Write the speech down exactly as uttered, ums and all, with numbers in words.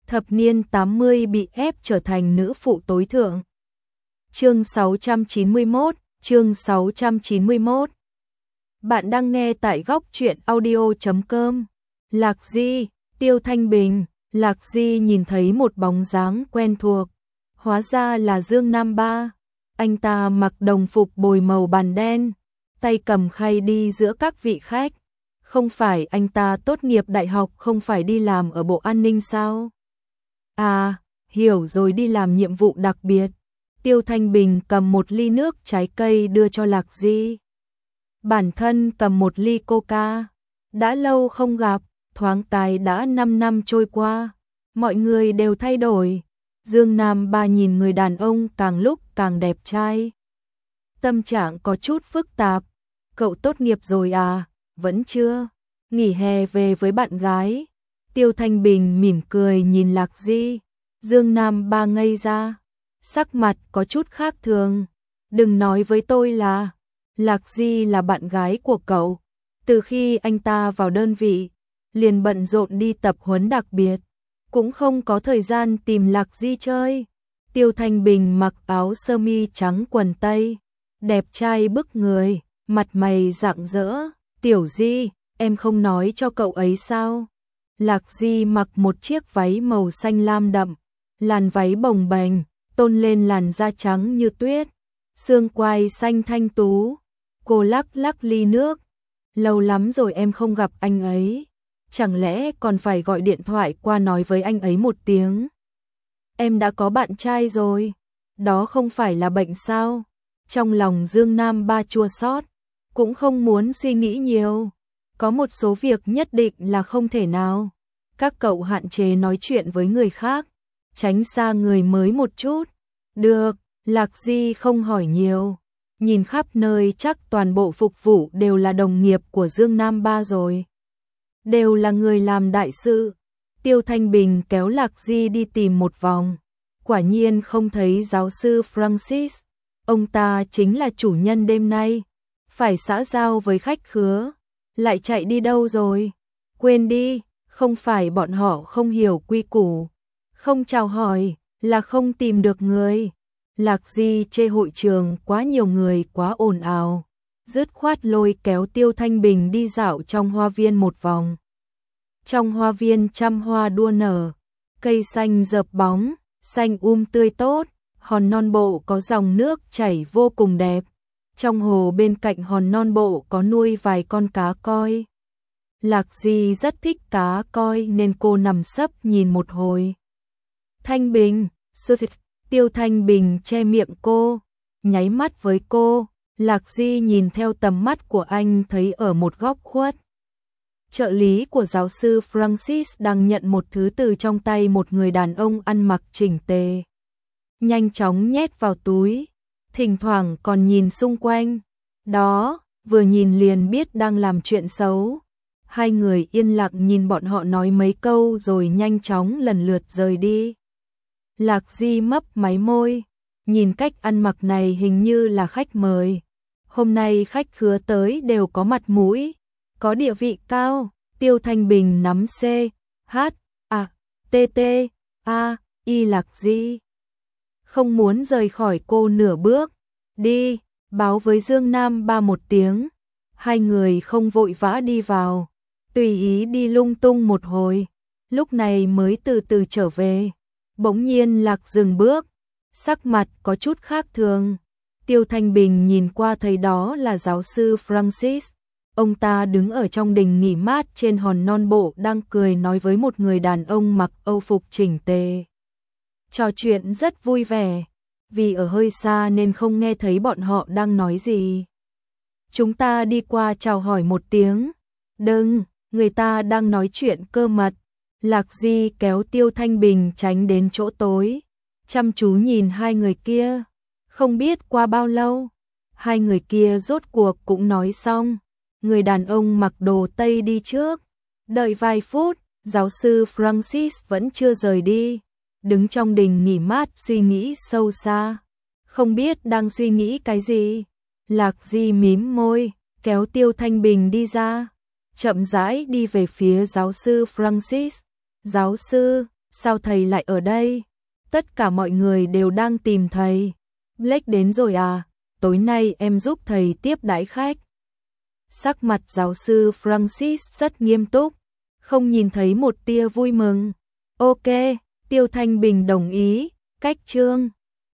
thập niên tám mươi bị ép trở thành nữ phụ tối thượng. Chương sáu trăm chín mươi mốt, chương sáu trăm chín mươi mốt. Bạn đang nghe tại góc truyện audio chấm com. Lạc Di, Tiêu Thanh Bình, Lạc Di nhìn thấy một bóng dáng quen thuộc, hóa ra là Dương Nam Ba. Anh ta mặc đồng phục bồi màu bàn đen, tay cầm khay đi giữa các vị khách. Không phải anh ta tốt nghiệp đại học không phải đi làm ở Bộ An ninh sao? À, hiểu rồi, đi làm nhiệm vụ đặc biệt. Tiêu Thanh Bình cầm một ly nước trái cây đưa cho Lạc Di. Bản thân cầm một ly coca. Đã lâu không gặp, thoáng cái đã năm năm trôi qua. Mọi người đều thay đổi. Dương Nam Ba nhìn người đàn ông càng lúc càng đẹp trai. Tâm trạng có chút phức tạp. Cậu tốt nghiệp rồi à? Vẫn chưa. Nghỉ hè về với bạn gái. Tiêu Thanh Bình mỉm cười nhìn Lạc Di. Dương Nam Ba ngây ra. Sắc mặt có chút khác thường. Đừng nói với tôi là Lạc Di là bạn gái của cậu. Từ khi anh ta vào đơn vị, liền bận rộn đi tập huấn đặc biệt, cũng không có thời gian tìm Lạc Di chơi. Tiêu Thanh Bình mặc áo sơ mi trắng quần tây, đẹp trai bức người, mặt mày rạng rỡ. Tiểu Di, em không nói cho cậu ấy sao? Lạc Di mặc một chiếc váy màu xanh lam đậm, làn váy bồng bềnh, tôn lên làn da trắng như tuyết, xương quai xanh thanh tú. Cô lắc lắc ly nước. Lâu lắm rồi em không gặp anh ấy. Chẳng lẽ còn phải gọi điện thoại qua nói với anh ấy một tiếng? Em đã có bạn trai rồi. Đó không phải là bệnh sao? Trong lòng Dương Nam Ba chua xót, cũng không muốn suy nghĩ nhiều. Có một số việc nhất định là không thể nào. Các cậu hạn chế nói chuyện với người khác, tránh xa người mới một chút. Được, Lạc Di không hỏi nhiều. Nhìn khắp nơi chắc toàn bộ phục vụ đều là đồng nghiệp của Dương Nam Ba rồi. Đều là người làm đại sự. Tiêu Thanh Bình kéo Lạc Di đi tìm một vòng. Quả nhiên không thấy giáo sư Francis. Ông ta chính là chủ nhân đêm nay. Phải xã giao với khách khứa. Lại chạy đi đâu rồi? Quên đi, không phải bọn họ không hiểu quy củ. Không chào hỏi là không tìm được người. Lạc Di chê hội trường quá nhiều người quá ồn ào, dứt khoát lôi kéo Tiêu Thanh Bình đi dạo trong hoa viên một vòng. Trong hoa viên trăm hoa đua nở, cây xanh rợp bóng, xanh um tươi tốt, hòn non bộ có dòng nước chảy vô cùng đẹp. Trong hồ bên cạnh hòn non bộ có nuôi vài con cá koi. Lạc Di rất thích cá koi nên cô nằm sấp nhìn một hồi. Thanh Bình, sư thịt. Tiêu Thanh Bình che miệng cô, nháy mắt với cô. Lạc Di nhìn theo tầm mắt của anh thấy ở một góc khuất, trợ lý của giáo sư Francis đang nhận một thứ từ trong tay một người đàn ông ăn mặc chỉnh tề. Nhanh chóng nhét vào túi, thỉnh thoảng còn nhìn xung quanh. Đó, vừa nhìn liền biết đang làm chuyện xấu. Hai người yên lặng nhìn bọn họ nói mấy câu rồi nhanh chóng lần lượt rời đi. Lạc Di mấp máy môi, nhìn cách ăn mặc này hình như là khách mời. Hôm nay khách khứa tới đều có mặt mũi, có địa vị cao. Tiêu Thanh Bình nắm C, H, A, T, T, A, Y Lạc Di. Không muốn rời khỏi cô nửa bước. Đi, báo với Dương Nam Ba một tiếng. Hai người không vội vã đi vào, tùy ý đi lung tung một hồi, lúc này mới từ từ trở về. Bỗng nhiên Lạc dừng bước, sắc mặt có chút khác thường. Tiêu Thanh Bình nhìn qua thấy đó là giáo sư Francis. Ông ta đứng ở trong đình nghỉ mát trên hòn non bộ đang cười nói với một người đàn ông mặc âu phục chỉnh tề. Trò chuyện rất vui vẻ, vì ở hơi xa nên không nghe thấy bọn họ đang nói gì. Chúng ta đi qua chào hỏi một tiếng. Đừng, người ta đang nói chuyện cơ mật. Lạc Di kéo Tiêu Thanh Bình tránh đến chỗ tối, chăm chú nhìn hai người kia. Không biết qua bao lâu, hai người kia rốt cuộc cũng nói xong. Người đàn ông mặc đồ Tây đi trước. Đợi vài phút, giáo sư Francis vẫn chưa rời đi. Đứng trong đình nghỉ mát suy nghĩ sâu xa. Không biết đang suy nghĩ cái gì. Lạc Di mím môi, kéo Tiêu Thanh Bình đi ra. Chậm rãi đi về phía giáo sư Francis. Giáo sư, sao thầy lại ở đây? Tất cả mọi người đều đang tìm thầy. Blake đến rồi à? Tối nay em giúp thầy tiếp đãi khách. Sắc mặt giáo sư Francis rất nghiêm túc, không nhìn thấy một tia vui mừng. Ok, Tiêu Thanh Bình đồng ý, cách chương.